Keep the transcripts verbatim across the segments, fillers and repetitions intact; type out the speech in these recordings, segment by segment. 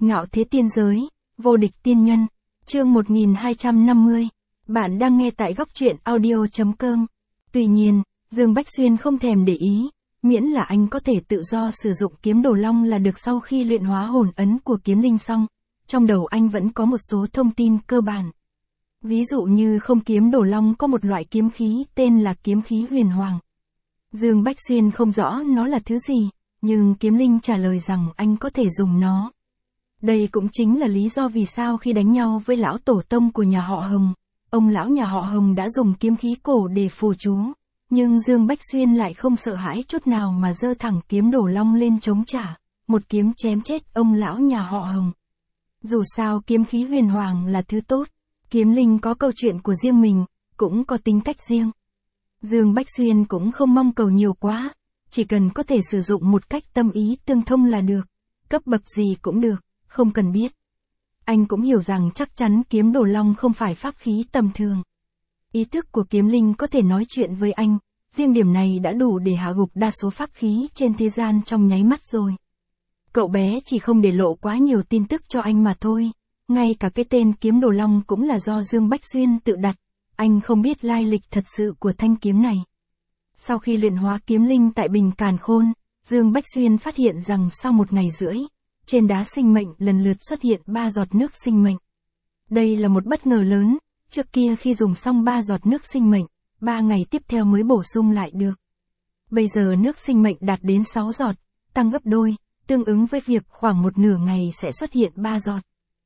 Ngạo thế tiên giới, vô địch tiên nhân, chương một nghìn hai trăm năm mươi. Bạn đang nghe tại góc truyện audio chấm com. Tuy nhiên, Dương Bách Xuyên không thèm để ý, miễn là anh có thể tự do sử dụng kiếm đồ long là được. Sau khi luyện hóa hồn ấn của kiếm linh xong, trong đầu anh vẫn có một số thông tin cơ bản. Ví dụ như không kiếm đồ long có một loại kiếm khí tên là kiếm khí huyền hoàng. Dương Bách Xuyên không rõ nó là thứ gì, nhưng kiếm linh trả lời rằng anh có thể dùng nó. Đây cũng chính là lý do vì sao khi đánh nhau với lão tổ tông của nhà họ Hồng, ông lão nhà họ Hồng đã dùng kiếm khí cổ để phù chú, nhưng Dương Bách Xuyên lại không sợ hãi chút nào mà giơ thẳng kiếm đồ long lên chống trả, một kiếm chém chết ông lão nhà họ Hồng. Dù sao kiếm khí huyền hoàng là thứ tốt, kiếm linh có câu chuyện của riêng mình, cũng có tính cách riêng. Dương Bách Xuyên cũng không mong cầu nhiều quá, chỉ cần có thể sử dụng một cách tâm ý tương thông là được, cấp bậc gì cũng được, không cần biết. Anh cũng hiểu rằng chắc chắn kiếm đồ long không phải pháp khí tầm thường. Ý thức của kiếm linh có thể nói chuyện với anh, riêng điểm này đã đủ để hạ gục đa số pháp khí trên thế gian trong nháy mắt rồi. Cậu bé chỉ không để lộ quá nhiều tin tức cho anh mà thôi, ngay cả cái tên kiếm đồ long cũng là do Dương Bách Xuyên tự đặt, anh không biết lai lịch thật sự của thanh kiếm này. Sau khi luyện hóa kiếm linh tại Bình Càn Khôn, Dương Bách Xuyên phát hiện rằng sau một ngày rưỡi, trên đá sinh mệnh lần lượt xuất hiện ba giọt nước sinh mệnh. Đây là một bất ngờ lớn, trước kia khi dùng xong ba giọt nước sinh mệnh, ba ngày tiếp theo mới bổ sung lại được. Bây giờ nước sinh mệnh đạt đến sáu giọt, tăng gấp đôi, tương ứng với việc khoảng một nửa ngày sẽ xuất hiện ba giọt.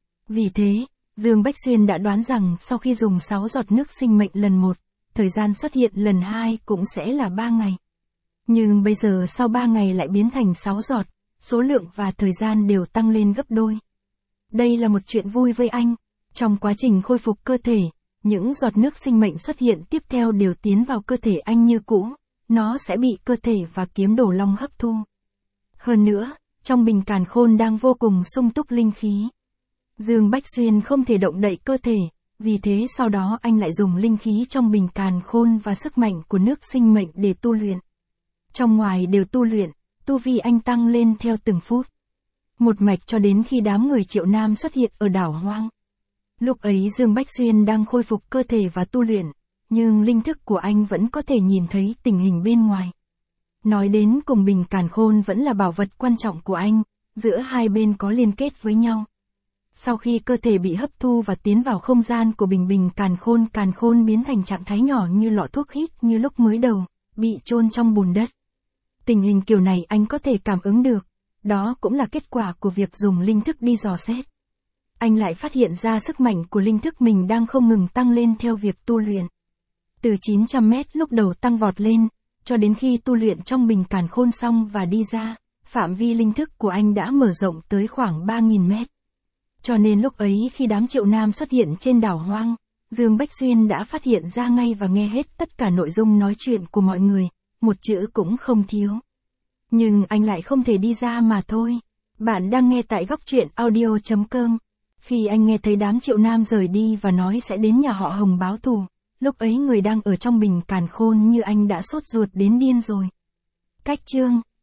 Vì thế, Dương Bách Xuyên đã đoán rằng sau khi dùng sáu giọt nước sinh mệnh lần một, thời gian xuất hiện lần hai cũng sẽ là ba ngày. Nhưng bây giờ sau ba ngày lại biến thành sáu giọt, số lượng và thời gian đều tăng lên gấp đôi. Đây là một chuyện vui với anh. Trong quá trình khôi phục cơ thể, những giọt nước sinh mệnh xuất hiện tiếp theo đều tiến vào cơ thể anh như cũ, nó sẽ bị cơ thể và kiếm đồ long hấp thu. Hơn nữa, trong Bình Càn Khôn đang vô cùng sung túc linh khí. Dương Bách Xuyên không thể động đậy cơ thể, vì thế sau đó anh lại dùng linh khí trong Bình Càn Khôn và sức mạnh của nước sinh mệnh để tu luyện. Trong ngoài đều tu luyện, tu vi anh tăng lên theo từng phút. Một mạch cho đến khi đám người Triệu Nam xuất hiện ở đảo hoang. Lúc ấy Dương Bách Xuyên đang khôi phục cơ thể và tu luyện, nhưng linh thức của anh vẫn có thể nhìn thấy tình hình bên ngoài. Nói đến cùng Bình Càn Khôn vẫn là bảo vật quan trọng của anh, giữa hai bên có liên kết với nhau. Sau khi cơ thể bị hấp thu và tiến vào không gian của Bình Bình Càn Khôn, Càn Khôn biến thành trạng thái nhỏ như lọ thuốc hít như lúc mới đầu, bị chôn trong bùn đất. Tình hình kiểu này anh có thể cảm ứng được, đó cũng là kết quả của việc dùng linh thức đi dò xét. Anh lại phát hiện ra sức mạnh của linh thức mình đang không ngừng tăng lên theo việc tu luyện. Từ chín trăm mét lúc đầu tăng vọt lên, cho đến khi tu luyện trong Bình Càn Khôn xong và đi ra, phạm vi linh thức của anh đã mở rộng tới khoảng ba nghìn mét. Cho nên lúc ấy khi đám Triệu Nam xuất hiện trên đảo hoang, Dương Bách Xuyên đã phát hiện ra ngay và nghe hết tất cả nội dung nói chuyện của mọi người, một chữ cũng không thiếu. Nhưng anh lại không thể đi ra mà thôi. Bạn đang nghe tại góc truyện audio chấm com. Khi anh nghe thấy đám Triệu Nam rời đi và nói sẽ đến nhà họ Hồng báo thù, lúc ấy người đang ở trong Bình Càn Khôn như anh đã sốt ruột đến điên rồi. Cách chương